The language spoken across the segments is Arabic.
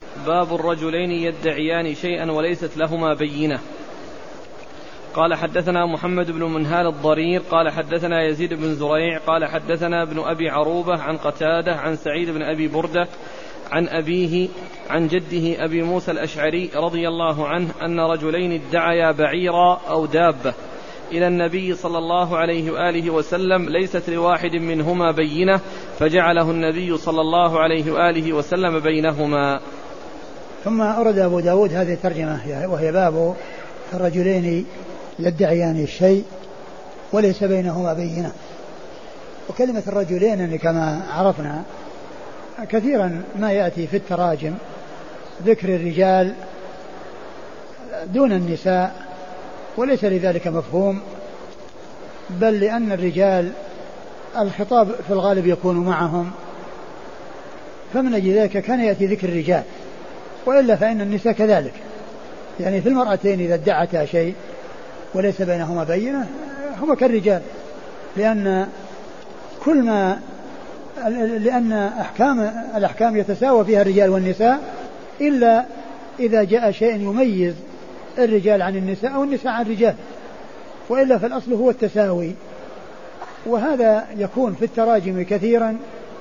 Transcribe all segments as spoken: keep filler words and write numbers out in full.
باب الرجلين يدعيان شيئا وليست لهما بينة. قال حدثنا محمد بن منهال الضرير قال حدثنا يزيد بن زريع قال حدثنا ابن أبي عروبة عن قتادة عن سعيد بن أبي بردة عن أبيه عن جده أبي موسى الأشعري رضي الله عنه أن رجلين ادعيا بعيرا أو دابة إلى النبي صلى الله عليه وآله وسلم ليست لواحد منهما بينة فجعله النبي صلى الله عليه وآله وسلم بينهما. ثم أورد أبو داود هذه الترجمة وهي باب الرجلين يدعيان الشيء وليس بينهما بينة. وكلمة الرجلين كما عرفنا كثيرا ما يأتي في التراجم ذكر الرجال دون النساء وليس لذلك مفهوم، بل لأن الرجال الخطاب في الغالب يكون معهم، فمن أجل ذلك كان يأتي ذكر الرجال، وإلا فإن النساء كذلك، يعني في المرأتين إذا ادعتا شيء وليس بينهما بينة هما كالرجال، لأن كل ما لأن أحكام الأحكام يتساوى فيها الرجال والنساء إلا إذا جاء شيء يميز الرجال عن النساء أو النساء عن الرجال، وإلا فالأصل هو التساوي. وهذا يكون في التراجم كثيرا،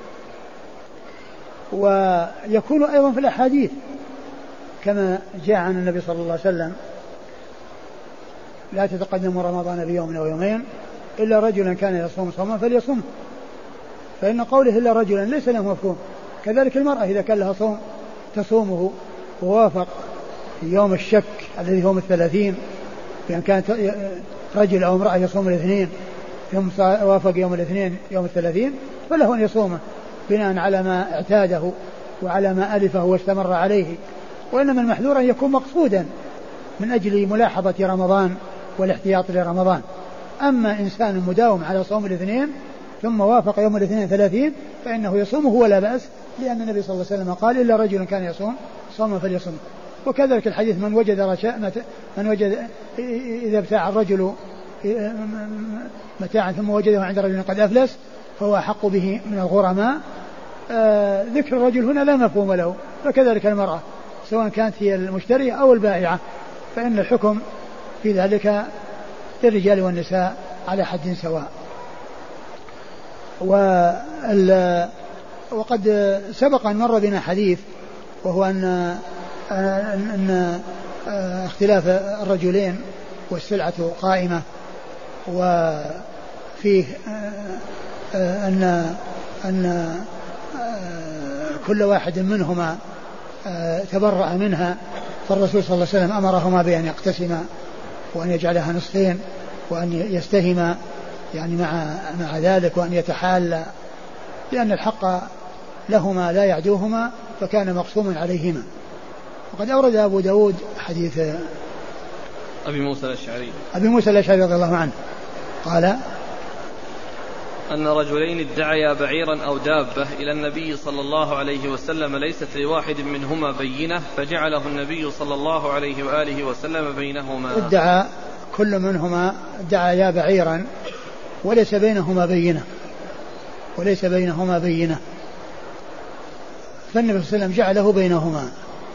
ويكون أيضا في الأحاديث كما جاء عن النبي صلى الله عليه وسلم: لا تتقدموا رمضان بيوم أو يومين إلا رجلا كان يصوم صوما فليصم، فإن قوله إلا رجلا ليس له مفهوم. كذلك المرأة إذا كان لها صوم تصومه ووافق يوم الشك الذي هو الثلاثين، بأن كانت رجل أو امرأة يصوم الاثنين ثم وافق يوم الاثنين يوم الثلاثين فله أن يصومه بناء على ما اعتاده وعلى ما ألفه واستمر عليه. وإنما المحذور أن يكون مقصودا من أجل ملاحظة رمضان والاحتياط لرمضان. أما إنسان مداوم على صوم الاثنين ثم وافق يوم الاثنين ثلاثين فإنه يصومه ولا بأس، لأن النبي صلى الله عليه وسلم قال: إلا رجل كان يصوم صوما فليصوم. وكذلك الحديث: من وجد رشاء من وجد إذا ابتاع الرجل متاعا ثم وجده عند رجل قد أفلس فهو أحق به من الغرماء. آه ذكر الرجل هنا لا مفهوم له، فكذلك المرأة سواء كانت هي المشترية أو البائعة فإن الحكم في ذلك للرجال والنساء على حد سواء. وقد سبق أن مر بنا حديث وهو أن أن اختلاف الرجلين والسلعة قائمة، وفيه أن أن كل واحد منهما تبرأ منها، فالرسول صلى الله عليه وسلم أمرهما بأن يقتسما وأن يجعلها نصفين وأن يستهما يعني مع مع ذلك، وأن يتحالى، لأن الحق لهما لا يعدوهما فكان مقسوما عليهما. وقد أورد أبو داود حديث أبي موسى الأشعري أبي موسى الأشعري رضي الله عنه قال: أن رجلين ادعيا بعيرا أو دابة إلى النبي صلى الله عليه وسلم ليست لواحد منهما بينة فجعله النبي صلى الله عليه وآله وسلم بينهما. ادعى كل منهما ادعيا بعيرا وليس بينهما بينة وليس بينهما بينة فالنبي صلى الله عليه وسلم جعله بينهما،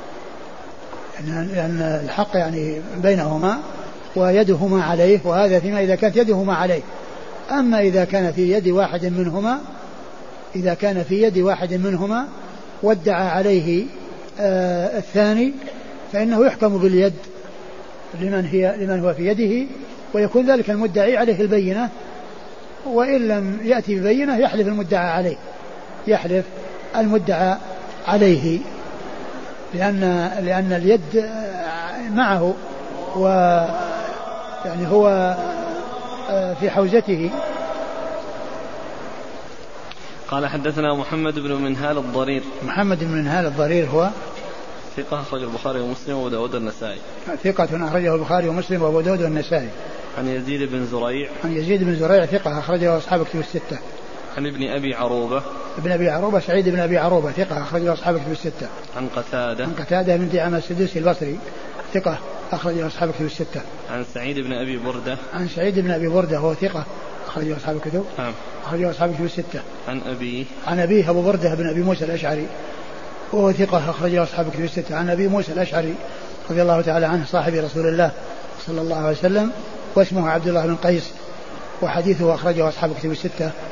لأن الحق يعني بينهما ويدهما عليه، وهذا فيما إذا كانت يدهما عليه. أما إذا كان في يد واحد منهما إذا كان في يد واحد منهما وادعى عليه آه الثاني فإنه يحكم باليد لمن هي لمن هو في يده، ويكون ذلك المدعي عليه البينة، وإن لم يأتي ببينة يحلف المدعى عليه يحلف المدعى عليه لأن لأن اليد معه ويعني هو في حوزته. قال حدثنا محمد بن منهال الضرير محمد بن منهال الضرير هو ثقة أخرج البخاري ومسلم وأبو داود والنسائي ثقة أخرجه البخاري ومسلم وأبو داود والنسائي. عن يزيد بن زريع عن يزيد بن زريع ثقة أخرجه أصحاب كتب الستة. عن ابن أبي عروبة ابن أبي عروبة سعيد بن أبي عروبة ثقة أخرجه أصحاب كتب الستة. عن قتادة عن قتادة بن دعامة السدوسي البصري ثقة أخرجه أصحاب كتب الستة. عن سعيد بن أبي بردة عن سعيد بن أبي بردة هو ثقة أخرجه أصحاب الكتب نعم أخرجه أصحاب الكتب الستة. عن أبيه عن أبيه أبو بردة بن أبي موسى الأشعري وهو ثقة أخرجه أصحاب كتب الستة. عن أبي موسى الأشعري رضي الله تعالى عنه صاحب رسول الله صلى الله عليه وسلم، واسمه عبد الله بن قيس، وحديثه أخرجه أصحاب كتب الستة